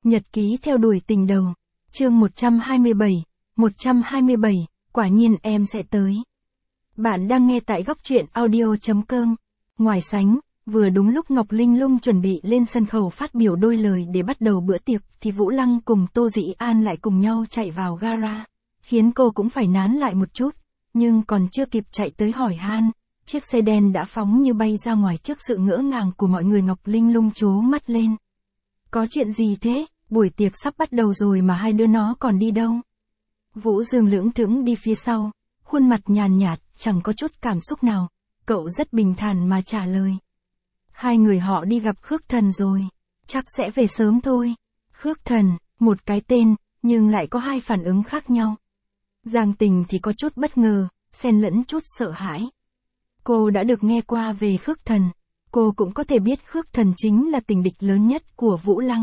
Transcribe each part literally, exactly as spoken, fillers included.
Nhật ký theo đuổi tình đầu. Chương một trăm hai mươi bảy. một trăm hai mươi bảy, quả nhiên em sẽ tới. Bạn đang nghe tại góc truyện audio chấm com. Ngoài sánh, vừa đúng lúc Ngọc Linh Lung chuẩn bị lên sân khấu phát biểu đôi lời để bắt đầu bữa tiệc, thì Vũ Lăng cùng Tô Dĩ An lại cùng nhau chạy vào gara, khiến cô cũng phải nán lại một chút, nhưng còn chưa kịp chạy tới hỏi han, chiếc xe đen đã phóng như bay ra ngoài trước sự ngỡ ngàng của mọi người. Ngọc Linh Lung trố mắt lên. Có chuyện gì thế? Buổi tiệc sắp bắt đầu rồi mà hai đứa nó còn đi đâu? Vũ Dương lưỡng thững đi phía sau, khuôn mặt nhàn nhạt, chẳng có chút cảm xúc nào. Cậu rất bình thản mà trả lời. Hai người họ đi gặp Khước Thần rồi, chắc sẽ về sớm thôi. Khước Thần, một cái tên, nhưng lại có hai phản ứng khác nhau. Giang Tình thì có chút bất ngờ, xen lẫn chút sợ hãi. Cô đã được nghe qua về Khước Thần, cô cũng có thể biết Khước Thần chính là tình địch lớn nhất của Vũ Lăng.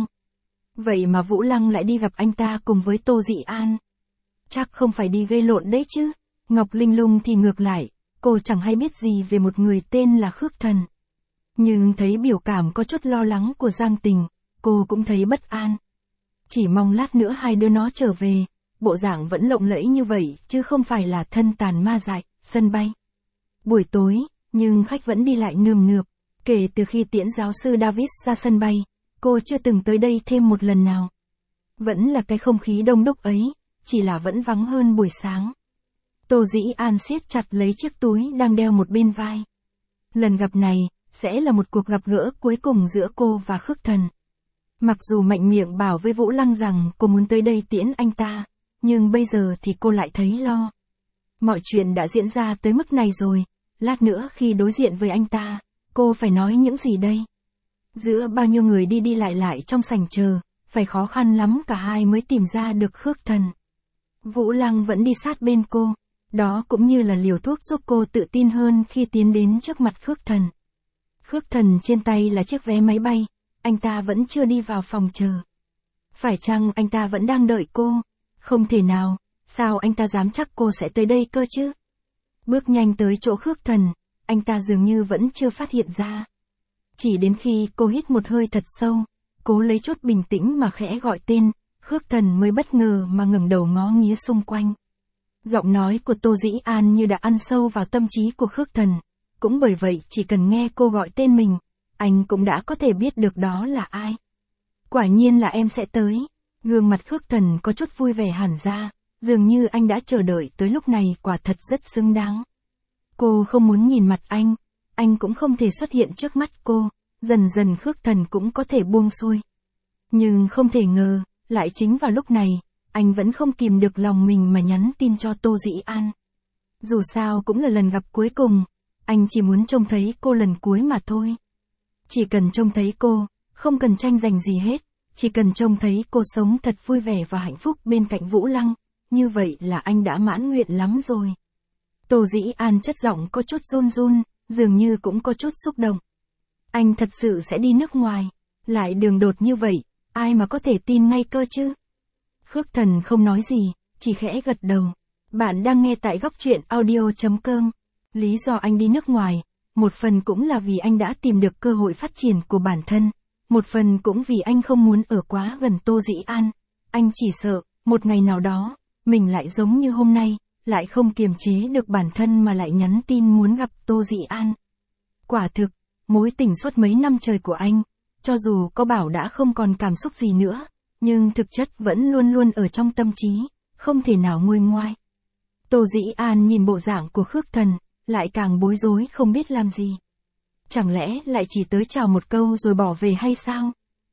Vậy mà Vũ Lăng lại đi gặp anh ta cùng với Tô Dĩ An. Chắc không phải đi gây lộn đấy chứ. Ngọc Linh Lung thì ngược lại, cô chẳng hay biết gì về một người tên là Khước Thần. Nhưng thấy biểu cảm có chút lo lắng của Giang Tình, cô cũng thấy bất an. Chỉ mong lát nữa hai đứa nó trở về, bộ dạng vẫn lộng lẫy như vậy, chứ không phải là thân tàn ma dại. Sân bay. Buổi tối, nhưng khách vẫn đi lại nườm nượp. Kể từ khi tiễn giáo sư Davis ra sân bay, cô chưa từng tới đây thêm một lần nào. Vẫn là cái không khí đông đúc ấy, chỉ là vẫn vắng hơn buổi sáng. Tô Dĩ An siết chặt lấy chiếc túi đang đeo một bên vai. Lần gặp này, sẽ là một cuộc gặp gỡ cuối cùng giữa cô và Khước Thần. Mặc dù mạnh miệng bảo với Vũ Lăng rằng cô muốn tới đây tiễn anh ta, nhưng bây giờ thì cô lại thấy lo. Mọi chuyện đã diễn ra tới mức này rồi, lát nữa khi đối diện với anh ta, cô phải nói những gì đây? Giữa bao nhiêu người đi đi lại lại trong sảnh chờ, phải khó khăn lắm cả hai mới tìm ra được Khước Thần. Vũ Lăng vẫn đi sát bên cô, đó cũng như là liều thuốc giúp cô tự tin hơn khi tiến đến trước mặt Khước Thần. Khước Thần trên tay là chiếc vé máy bay, anh ta vẫn chưa đi vào phòng chờ. Phải chăng anh ta vẫn đang đợi cô? Không thể nào, sao anh ta dám chắc cô sẽ tới đây cơ chứ? Bước nhanh tới chỗ Khước Thần, anh ta dường như vẫn chưa phát hiện ra. Chỉ đến khi cô hít một hơi thật sâu, cố lấy chút bình tĩnh mà khẽ gọi tên, Khước Thần mới bất ngờ mà ngẩng đầu ngó nghía xung quanh. Giọng nói của Tô Dĩ An như đã ăn sâu vào tâm trí của Khước Thần. Cũng bởi vậy chỉ cần nghe cô gọi tên mình, anh cũng đã có thể biết được đó là ai. Quả nhiên là em sẽ tới. Gương mặt Khước Thần có chút vui vẻ hẳn ra, dường như anh đã chờ đợi tới lúc này quả thật rất xứng đáng. Cô không muốn nhìn mặt anh, anh cũng không thể xuất hiện trước mắt cô, dần dần Khước Thần cũng có thể buông xuôi. Nhưng không thể ngờ, lại chính vào lúc này, anh vẫn không kìm được lòng mình mà nhắn tin cho Tô Dĩ An. Dù sao cũng là lần gặp cuối cùng, anh chỉ muốn trông thấy cô lần cuối mà thôi. Chỉ cần trông thấy cô, không cần tranh giành gì hết, chỉ cần trông thấy cô sống thật vui vẻ và hạnh phúc bên cạnh Vũ Lăng, như vậy là anh đã mãn nguyện lắm rồi. Tô Dĩ An chất giọng có chút run run, dường như cũng có chút xúc động. Anh thật sự sẽ đi nước ngoài, lại đường đột như vậy, ai mà có thể tin ngay cơ chứ? Khước Thần không nói gì, chỉ khẽ gật đầu. Bạn đang nghe tại góc truyện audio chấm com. Lý do anh đi nước ngoài, một phần cũng là vì anh đã tìm được cơ hội phát triển của bản thân, một phần cũng vì anh không muốn ở quá gần Tô Dĩ An. Anh chỉ sợ, một ngày nào đó, mình lại giống như hôm nay, lại không kiềm chế được bản thân mà lại nhắn tin muốn gặp Tô Dĩ An. Quả thực, mối tình suốt mấy năm trời của anh, cho dù có bảo đã không còn cảm xúc gì nữa, nhưng thực chất vẫn luôn luôn ở trong tâm trí, không thể nào nguôi ngoai. Tô Dĩ An nhìn bộ dạng của Khước Thần, lại càng bối rối không biết làm gì. Chẳng lẽ lại chỉ tới chào một câu rồi bỏ về hay sao?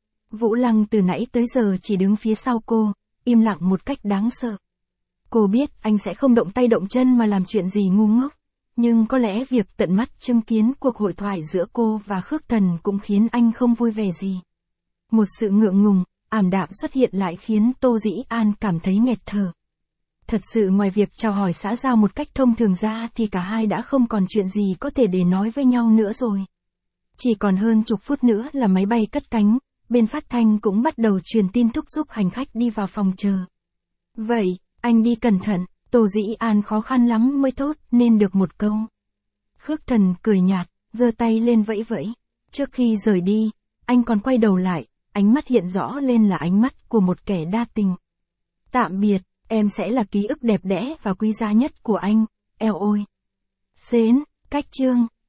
Vũ Lăng từ nãy tới giờ chỉ đứng phía sau cô, im lặng một cách đáng sợ. Cô biết anh sẽ không động tay động chân mà làm chuyện gì ngu ngốc, nhưng có lẽ việc tận mắt chứng kiến cuộc hội thoại giữa cô và Khước Thần cũng khiến anh không vui vẻ gì. Một sự ngượng ngùng, ảm đạm xuất hiện lại khiến Tô Dĩ An cảm thấy nghẹt thở. Thật sự ngoài việc chào hỏi xã giao một cách thông thường ra thì cả hai đã không còn chuyện gì có thể để nói với nhau nữa rồi. Chỉ còn hơn chục phút nữa là máy bay cất cánh, bên phát thanh cũng bắt đầu truyền tin thúc giục hành khách đi vào phòng chờ. Vậy, anh đi cẩn thận, Tô Dĩ An khó khăn lắm mới thốt nên được một câu. Khước Thần cười nhạt, giơ tay lên vẫy vẫy. Trước khi rời đi, anh còn quay đầu lại, ánh mắt hiện rõ lên là ánh mắt của một kẻ đa tình. Tạm biệt, em sẽ là ký ức đẹp đẽ và quý giá nhất của anh, eo ôi. Xến, cách chương.